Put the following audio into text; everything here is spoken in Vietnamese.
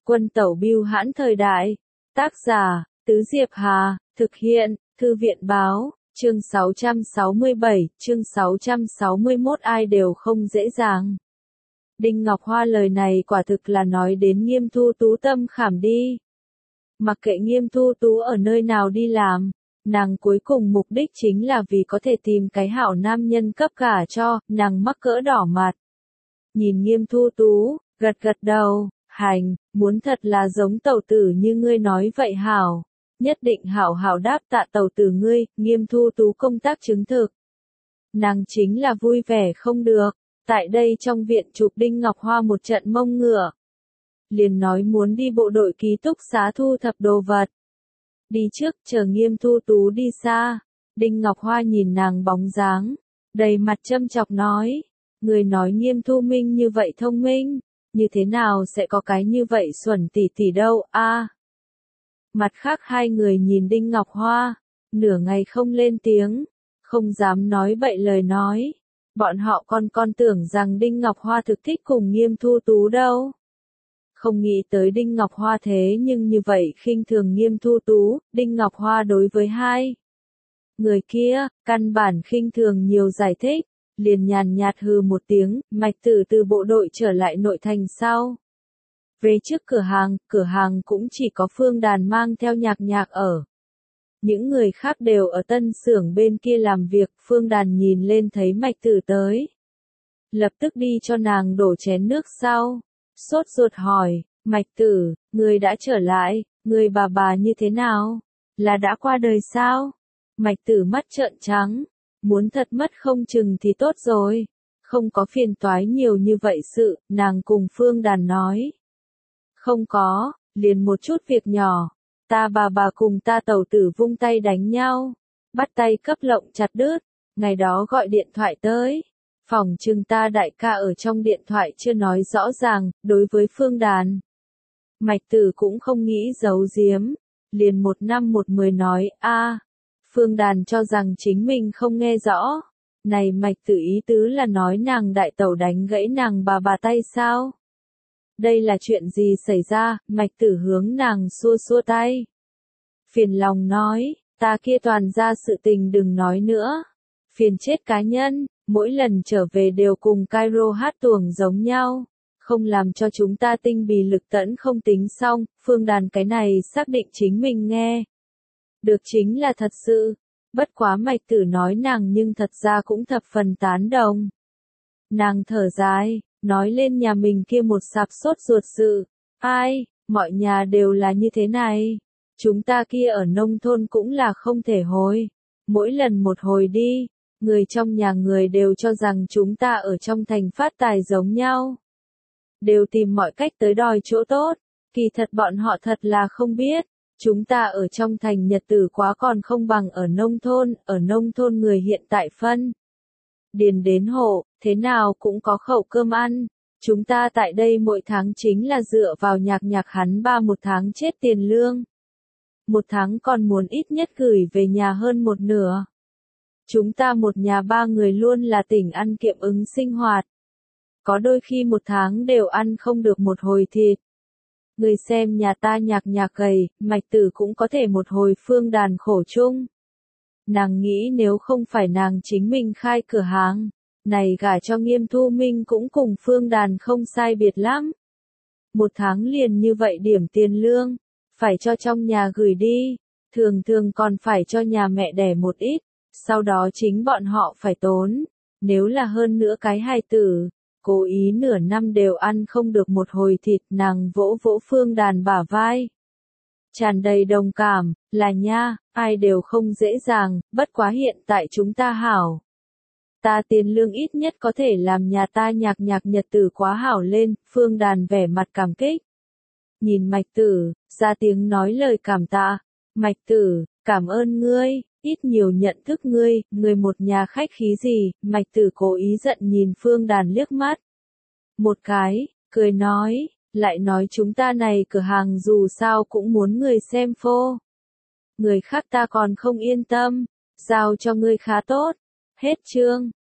Quân tẩu bưu hãn thời đại. Tác giả, Tứ Diệp Hà, thực hiện, Thư viện báo, chương 667, chương 661 ai đều không dễ dàng. Đinh Ngọc Hoa lời này quả thực là nói đến Nghiêm Thu Tú tâm khảm đi. Mặc kệ Nghiêm Thu Tú ở nơi nào đi làm, nàng cuối cùng mục đích chính là vì có thể tìm cái hảo nam nhân cấp gả cho, nàng mắc cỡ đỏ mặt. Nhìn Nghiêm Thu Tú, gật gật đầu, hành, muốn thật là giống tẩu tử như ngươi nói vậy hảo. Nhất định hảo hảo đáp tạ tẩu tử ngươi, Nghiêm Thu Tú công tác chứng thực. Nàng chính là vui vẻ không được, tại đây trong viện chụp Đinh Ngọc Hoa một trận mông ngựa. Liền nói muốn đi bộ đội ký túc xá thu thập đồ vật. Đi trước chờ Nghiêm Thu Tú đi xa, Đinh Ngọc Hoa nhìn nàng bóng dáng, đầy mặt châm chọc nói, người nói Nghiêm Thu Minh như vậy thông minh, như thế nào sẽ có cái như vậy xuẩn tỷ tỷ đâu a? Mặt khác hai người nhìn Đinh Ngọc Hoa, nửa ngày không lên tiếng, không dám nói bậy lời nói. Bọn họ còn tưởng rằng Đinh Ngọc Hoa thực thích cùng Nghiêm Thu Tú đâu. Không nghĩ tới Đinh Ngọc Hoa thế nhưng như vậy khinh thường Nghiêm Thu Tú, Đinh Ngọc Hoa đối với hai người kia, căn bản khinh thường nhiều giải thích, liền nhàn nhạt hừ một tiếng, Mạch Tử từ bộ đội trở lại nội thành sau. Về trước cửa hàng cũng chỉ có Phương Đàn mang theo Nhạc ở. Những người khác đều ở tân xưởng bên kia làm việc, Phương Đàn nhìn lên thấy Mạch Tử tới. Lập tức đi cho nàng đổ chén nước sau. Sốt ruột hỏi, Mạch Tử, người đã trở lại, người bà như thế nào? Là đã qua đời sao? Mạch Tử mắt trợn trắng, muốn thật mất không chừng thì tốt rồi. Không có phiền toái nhiều như vậy sự, nàng cùng Phương Đàn nói. Không có, liền một chút việc nhỏ. Ta bà cùng ta tẩu tử vung tay đánh nhau. Bắt tay cấp lộng chặt đứt. Ngày đó gọi điện thoại tới. Phòng chừng ta đại ca ở trong điện thoại chưa nói rõ ràng, đối với Phương Đàn. Mạch Tử cũng không nghĩ giấu giếm. Liền 1/10 nói, Phương Đàn cho rằng chính mình không nghe rõ. Này Mạch Tử ý tứ là nói nàng đại tẩu đánh gãy nàng bà tay sao? Đây là chuyện gì xảy ra? Mạch Tử hướng nàng xua tay. Phiền lòng nói, ta kia toàn ra sự tình đừng nói nữa. Phiền chết cá nhân, mỗi lần trở về đều cùng Cairo hát tuồng giống nhau. Không làm cho chúng ta tinh bì lực tẫn không tính xong, Phương Đàn cái này xác định chính mình nghe. Được chính là thật sự. Bất quá Mạch Tử nói nàng nhưng thật ra cũng thập phần tán đồng. Nàng thở dài, nói lên nhà mình kia một sạp sốt ruột sự. Ai, mọi nhà đều là như thế này. Chúng ta kia ở nông thôn cũng là không thể hồi. Mỗi lần một hồi đi, người trong nhà người đều cho rằng chúng ta ở trong thành phát tài giống nhau. Đều tìm mọi cách tới đòi chỗ tốt. Kỳ thật bọn họ thật là không biết. Chúng ta ở trong thành nhật tử quá còn không bằng ở nông thôn người hiện tại phân. Điền đến hộ, thế nào cũng có khẩu cơm ăn. Chúng ta tại đây mỗi tháng chính là dựa vào nhạc hắn một tháng chết tiền lương. Một tháng còn muốn ít nhất gửi về nhà hơn một nửa. Chúng ta một nhà 3 người luôn là tỉnh ăn kiệm ứng sinh hoạt. Có đôi khi một tháng đều ăn không được một hồi thịt. Người xem nhà ta nhạc gầy, Mạch Tử cũng có thể một hồi Phương Đàn khổ chung. Nàng nghĩ nếu không phải nàng chính mình khai cửa hàng, này gả cho Nghiêm Thu Minh cũng cùng Phương Đàn không sai biệt lắm. Một tháng liền như vậy điểm tiền lương, phải cho trong nhà gửi đi, thường còn phải cho nhà mẹ đẻ một ít, sau đó chính bọn họ phải tốn, nếu là hơn nữa cái hài tử, cố ý nửa năm đều ăn không được một hồi thịt, nàng vỗ Phương Đàn bả vai. Tràn đầy đồng cảm, là nha, ai đều không dễ dàng, bất quá hiện tại chúng ta hảo. Ta tiền lương ít nhất có thể làm nhà ta nhạc nhật tử quá hảo lên, Phương Đàn vẻ mặt cảm kích. Nhìn Mạch Tử, ra tiếng nói lời cảm tạ. Mạch Tử, cảm ơn ngươi, ít nhiều nhận thức ngươi, người một nhà khách khí gì, Mạch Tử cố ý giận nhìn Phương Đàn liếc mắt. Một cái, cười nói, lại nói chúng ta này cửa hàng dù sao cũng muốn người xem phô. Người khác ta còn không yên tâm, giao cho ngươi khá tốt. Hết chương.